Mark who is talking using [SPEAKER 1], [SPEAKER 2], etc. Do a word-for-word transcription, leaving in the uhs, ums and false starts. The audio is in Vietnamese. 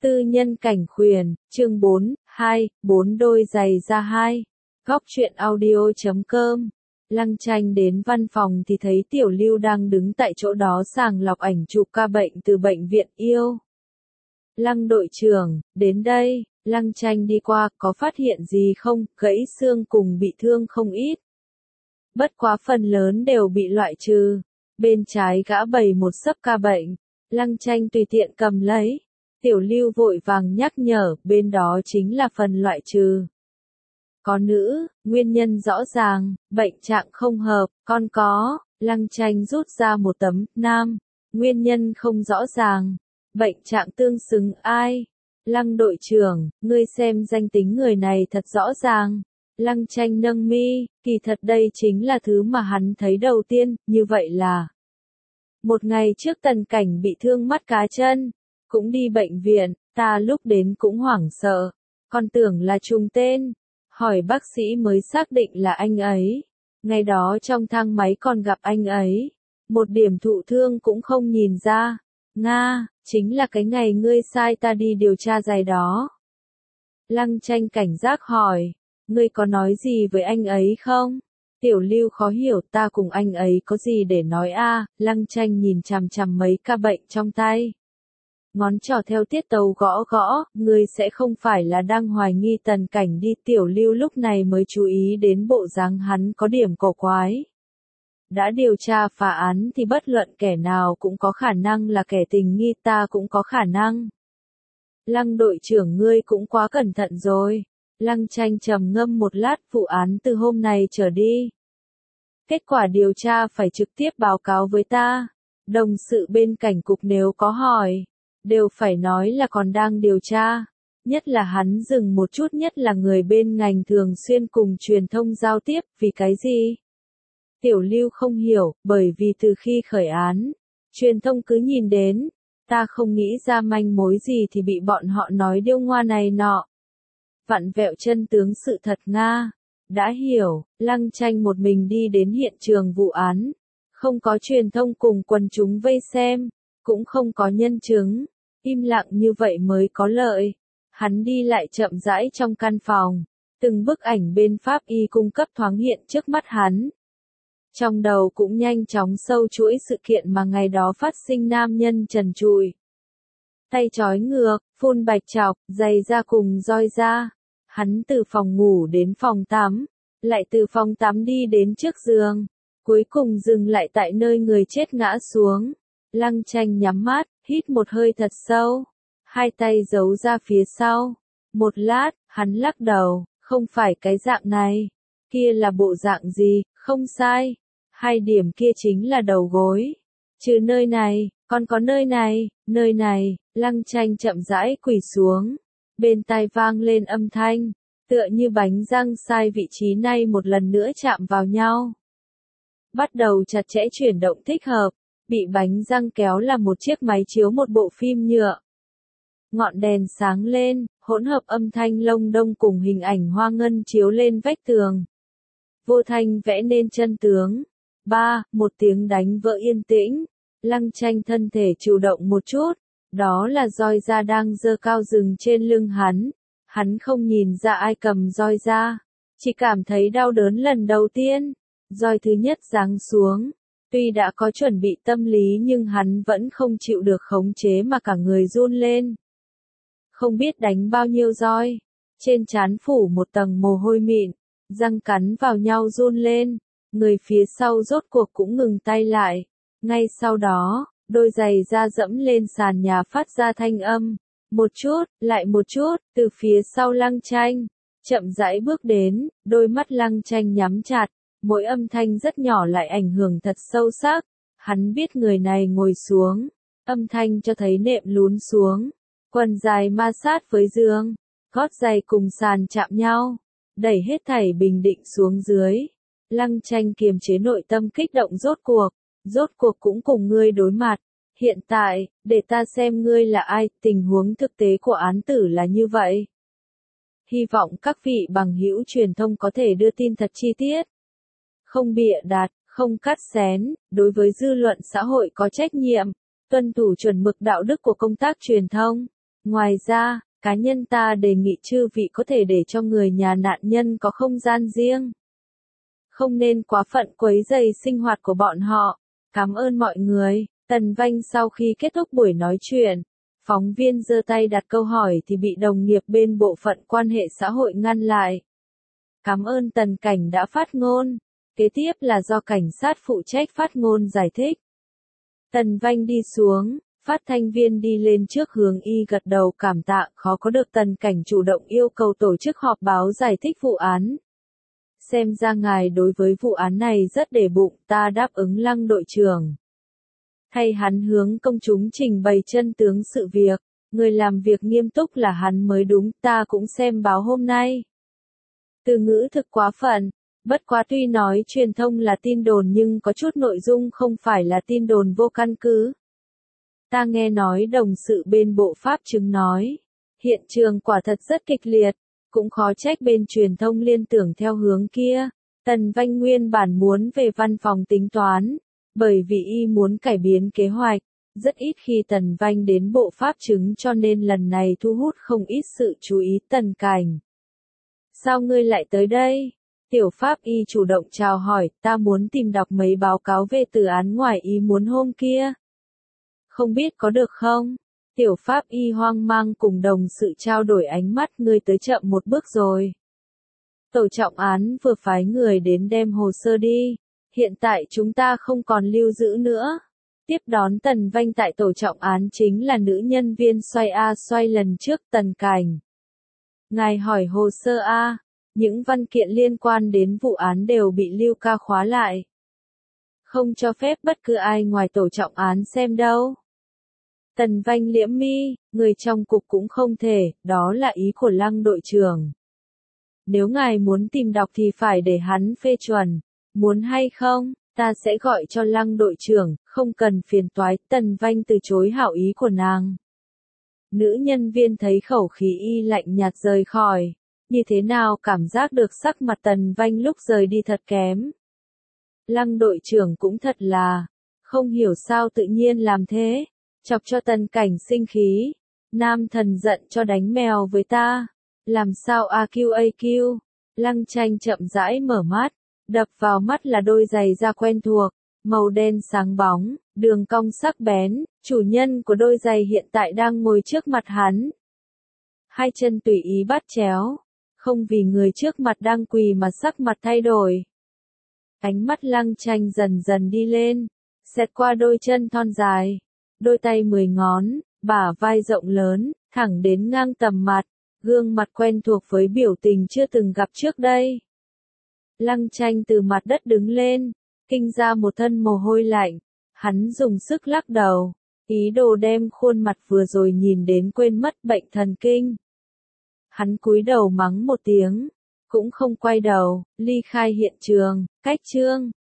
[SPEAKER 1] Tư nhân cảnh khuyển, chương bốn, hai, bốn đôi giày da hai. Góc truyện audio chấm com. Lăng Tranh đến văn phòng thì thấy Tiểu Lưu đang đứng tại chỗ đó sàng lọc ảnh chụp ca bệnh từ bệnh viện yêu. Lăng đội trưởng, đến đây. Lăng Tranh đi qua, có phát hiện gì không? Gãy xương cùng bị thương không ít. Bất quá phần lớn đều bị loại trừ. Bên trái gã bày một xấp ca bệnh. Lăng Tranh tùy tiện cầm lấy. Tiểu Lưu vội vàng nhắc nhở, bên đó chính là phần loại trừ. Có nữ, nguyên nhân rõ ràng, bệnh trạng không hợp, con có. Lăng Tranh rút ra một tấm, nam, nguyên nhân không rõ ràng, bệnh trạng tương xứng ai. Lăng đội trưởng, ngươi xem danh tính người này thật rõ ràng. Lăng Tranh nâng mi, kỳ thật đây chính là thứ mà hắn thấy đầu tiên, như vậy là một ngày trước Tần Cảnh bị thương mắt cá chân, cũng đi bệnh viện, ta lúc đến cũng hoảng sợ, còn tưởng là trùng tên, hỏi bác sĩ mới xác định là anh ấy. Ngày đó trong thang máy còn gặp anh ấy, một điểm thụ thương cũng không nhìn ra. Nga, chính là cái ngày ngươi sai ta đi điều tra giày đó. Lăng Tranh cảnh giác hỏi, ngươi có nói gì với anh ấy không? Tiểu Lưu khó hiểu, ta cùng anh ấy có gì để nói a? À? Lăng Tranh nhìn chằm chằm mấy ca bệnh trong tay. Ngón trỏ theo tiết tấu gõ gõ, ngươi sẽ không phải là đang hoài nghi Tần Cảnh đi. Tiểu Lưu lúc này mới chú ý đến bộ dáng hắn có điểm cổ quái. Đã điều tra phá án thì bất luận kẻ nào cũng có khả năng là kẻ tình nghi, ta cũng có khả năng. Lăng đội trưởng ngươi cũng quá cẩn thận rồi. Lăng Tranh trầm ngâm một lát, vụ án từ hôm nay trở đi. Kết quả điều tra phải trực tiếp báo cáo với ta. Đồng sự bên cảnh cục nếu có hỏi, đều phải nói là còn đang điều tra. Nhất là hắn dừng một chút, nhất là người bên ngành thường xuyên cùng truyền thông giao tiếp, vì cái gì? Tiểu Lưu không hiểu, bởi vì từ khi khởi án, truyền thông cứ nhìn đến, ta không nghĩ ra manh mối gì thì bị bọn họ nói điêu ngoa này nọ. Vặn vẹo chân tướng sự thật Nga. Đã hiểu, Lăng Tranh một mình đi đến hiện trường vụ án. Không có truyền thông cùng quần chúng vây xem, cũng không có nhân chứng. Im lặng như vậy mới có lợi. Hắn đi lại chậm rãi trong căn phòng. Từng bức ảnh bên pháp y cung cấp thoáng hiện trước mắt hắn. Trong đầu cũng nhanh chóng sâu chuỗi sự kiện mà ngày đó phát sinh, nam nhân trần trụi. Tay trói ngược, phun bạch trọc, giày da cùng roi da. Hắn từ phòng ngủ đến phòng tắm, lại từ phòng tắm đi đến trước giường, cuối cùng dừng lại tại nơi người chết ngã xuống. Lăng Tranh nhắm mắt, hít một hơi thật sâu, hai tay giấu ra phía sau. Một lát, hắn lắc đầu, không phải cái dạng này, kia là bộ dạng gì, không sai. Hai điểm kia chính là đầu gối. Trừ nơi này, còn có nơi này, nơi này. Lăng Tranh chậm rãi quỳ xuống. Bên tai vang lên âm thanh, tựa như bánh răng sai vị trí này một lần nữa chạm vào nhau. Bắt đầu chặt chẽ chuyển động thích hợp, bị bánh răng kéo là một chiếc máy chiếu một bộ phim nhựa. Ngọn đèn sáng lên, hỗn hợp âm thanh lông đông cùng hình ảnh hoa ngân chiếu lên vách tường. Vô thanh vẽ nên chân tướng. Ba, một tiếng đánh vỡ yên tĩnh. Lăng Tranh thân thể chủ động một chút. Đó là roi da đang giơ cao dừng trên lưng hắn. Hắn không nhìn ra ai cầm roi da, chỉ cảm thấy đau đớn lần đầu tiên. Roi thứ nhất giáng xuống. Tuy đã có chuẩn bị tâm lý nhưng hắn vẫn không chịu được khống chế mà cả người run lên. Không biết đánh bao nhiêu roi. Trên trán phủ một tầng mồ hôi mịn, răng cắn vào nhau run lên. Người phía sau rốt cuộc cũng ngừng tay lại. Ngay sau đó, đôi giày da dẫm lên sàn nhà phát ra thanh âm. Một chút, lại một chút, từ phía sau Lăng Tranh. Chậm rãi bước đến, đôi mắt Lăng Tranh nhắm chặt. Mỗi âm thanh rất nhỏ lại ảnh hưởng thật sâu sắc. Hắn biết người này ngồi xuống. Âm thanh cho thấy nệm lún xuống. Quần dài ma sát với giường. Gót giày cùng sàn chạm nhau. Đẩy hết thảy bình định xuống dưới. Lăng Tranh kiềm chế nội tâm kích động, rốt cuộc. Rốt cuộc cũng cùng ngươi đối mặt. Hiện tại, để ta xem ngươi là ai, tình huống thực tế của án tử là như vậy. Hy vọng các vị bằng hữu truyền thông có thể đưa tin thật chi tiết. Không bịa đặt, không cắt xén, đối với dư luận xã hội có trách nhiệm, tuân thủ chuẩn mực đạo đức của công tác truyền thông. Ngoài ra, cá nhân ta đề nghị chư vị có thể để cho người nhà nạn nhân có không gian riêng. Không nên quá phận quấy rầy sinh hoạt của bọn họ. Cảm ơn mọi người. Tần Vanh sau khi kết thúc buổi nói chuyện, phóng viên giơ tay đặt câu hỏi thì bị đồng nghiệp bên bộ phận quan hệ xã hội ngăn lại. Cảm ơn Tần Cảnh đã phát ngôn. Kế tiếp là do cảnh sát phụ trách phát ngôn giải thích. Tần Vanh đi xuống, phát thanh viên đi lên trước hướng y gật đầu cảm tạ, khó có được Tần Cảnh chủ động yêu cầu tổ chức họp báo giải thích vụ án. Xem ra ngài đối với vụ án này rất để bụng, ta đáp ứng Lăng đội trưởng. Thay hắn hướng công chúng trình bày chân tướng sự việc, người làm việc nghiêm túc là hắn mới đúng, ta cũng xem báo hôm nay. Từ ngữ thực quá phận, bất quá tuy nói truyền thông là tin đồn nhưng có chút nội dung không phải là tin đồn vô căn cứ. Ta nghe nói đồng sự bên bộ pháp chứng nói, hiện trường quả thật rất kịch liệt, cũng khó trách bên truyền thông liên tưởng theo hướng kia. Tần Vanh nguyên bản muốn về văn phòng tính toán, bởi vì y muốn cải biến kế hoạch, rất ít khi Tần Vanh đến bộ pháp chứng cho nên lần này thu hút không ít sự chú ý. Tần Cảnh, sao ngươi lại tới đây? Tiểu pháp y chủ động chào hỏi, ta muốn tìm đọc mấy báo cáo về từ án ngoài ý muốn hôm kia. Không biết có được không? Tiểu pháp y hoang mang cùng đồng sự trao đổi ánh mắt, ngươi tới chậm một bước rồi. Tổ trọng án vừa phái người đến đem hồ sơ đi, hiện tại chúng ta không còn lưu giữ nữa. Tiếp đón Tần Vanh tại tổ trọng án chính là nữ nhân viên xoay A xoay lần trước. Tần Cảnh, ngài hỏi hồ sơ A, những văn kiện liên quan đến vụ án đều bị Lưu Ca khóa lại. Không cho phép bất cứ ai ngoài tổ trọng án xem đâu. Tần Vanh liễm mi, người trong cục cũng không thể, đó là ý của Lăng đội trưởng. Nếu ngài muốn tìm đọc thì phải để hắn phê chuẩn, muốn hay không, ta sẽ gọi cho Lăng đội trưởng, không cần phiền toái. Tần Vanh từ chối hảo ý của nàng. Nữ nhân viên thấy khẩu khí y lạnh nhạt rời khỏi, như thế nào cảm giác được sắc mặt Tần Vanh lúc rời đi thật kém. Lăng đội trưởng cũng thật là, không hiểu sao tự nhiên làm thế, chọc cho Tần Cảnh sinh khí. Nam thần giận cho đánh mèo với ta, làm sao a quy a quy. Lăng Tranh chậm rãi mở mắt, đập vào mắt là đôi giày da quen thuộc, màu đen sáng bóng, đường cong sắc bén, chủ nhân của đôi giày hiện tại đang ngồi trước mặt hắn. Hai chân tùy ý bắt chéo, không vì người trước mặt đang quỳ mà sắc mặt thay đổi. Ánh mắt Lăng Tranh dần dần đi lên, xẹt qua đôi chân thon dài, đôi tay mười ngón, bả vai rộng lớn, thẳng đến ngang tầm mặt, gương mặt quen thuộc với biểu tình chưa từng gặp trước đây. Lăng Tranh từ mặt đất đứng lên, kinh ra một thân mồ hôi lạnh, hắn dùng sức lắc đầu, ý đồ đem khuôn mặt vừa rồi nhìn đến quên mất bệnh thần kinh. Hắn cúi đầu mắng một tiếng, cũng không quay đầu, ly khai hiện trường. Cách chương